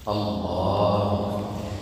الله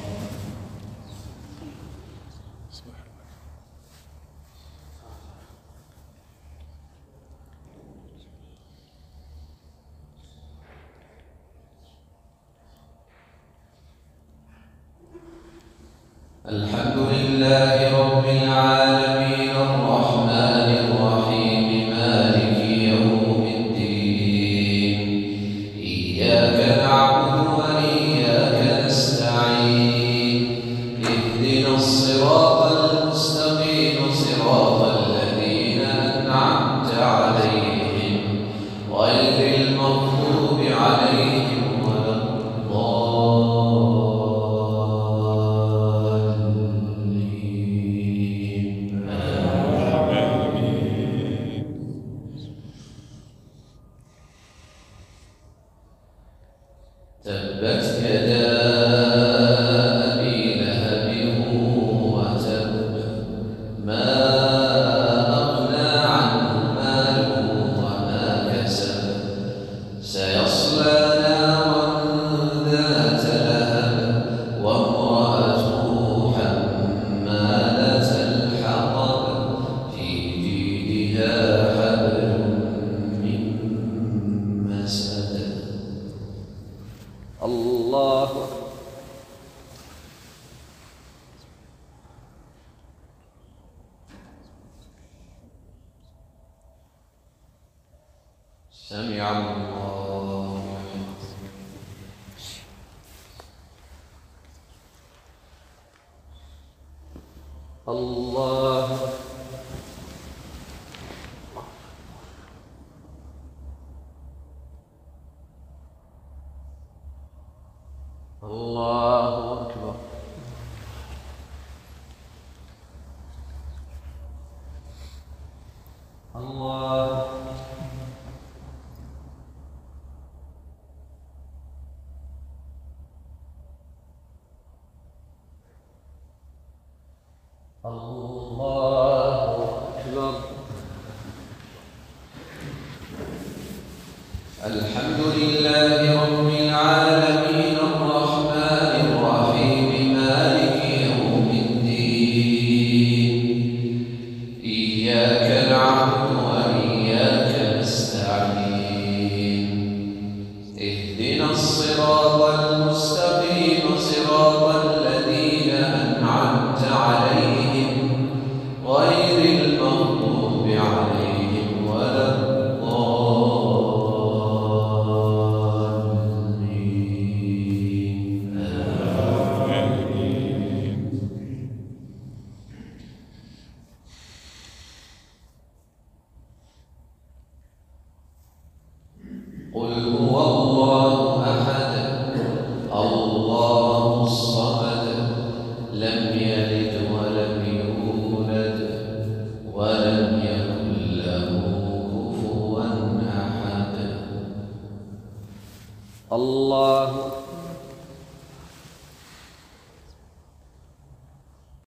الحمد لله رب العالمين الرحمن الرحيم مالك يوم الدين إياك نعبد وإياك نستعين اهدنا الصراط المستقيم صراط الذين أنعمت عليهم غير المغضوب عليهم ولا تبت يدا أبي لهب وتب ما أغنى عنه ماله وما كسب سيصلى نارا ذات لهب وامرأته حمالة الحطب في جيدها حبل من مسد الله سمع الله الله الله أكبر الله الله أكبر الحمد لله رب العالمين الرحمن الرحيم مالك يوم الدين إياك نعبد وإياك نستعين اهدنا الصراط المستقيم صراط الذين أنعمت عليهم غير المغضوب عليهم ولا قل هو الله أحد الله الصمد لم يلد ولم يولد ولم يكن له كفوا أحد الله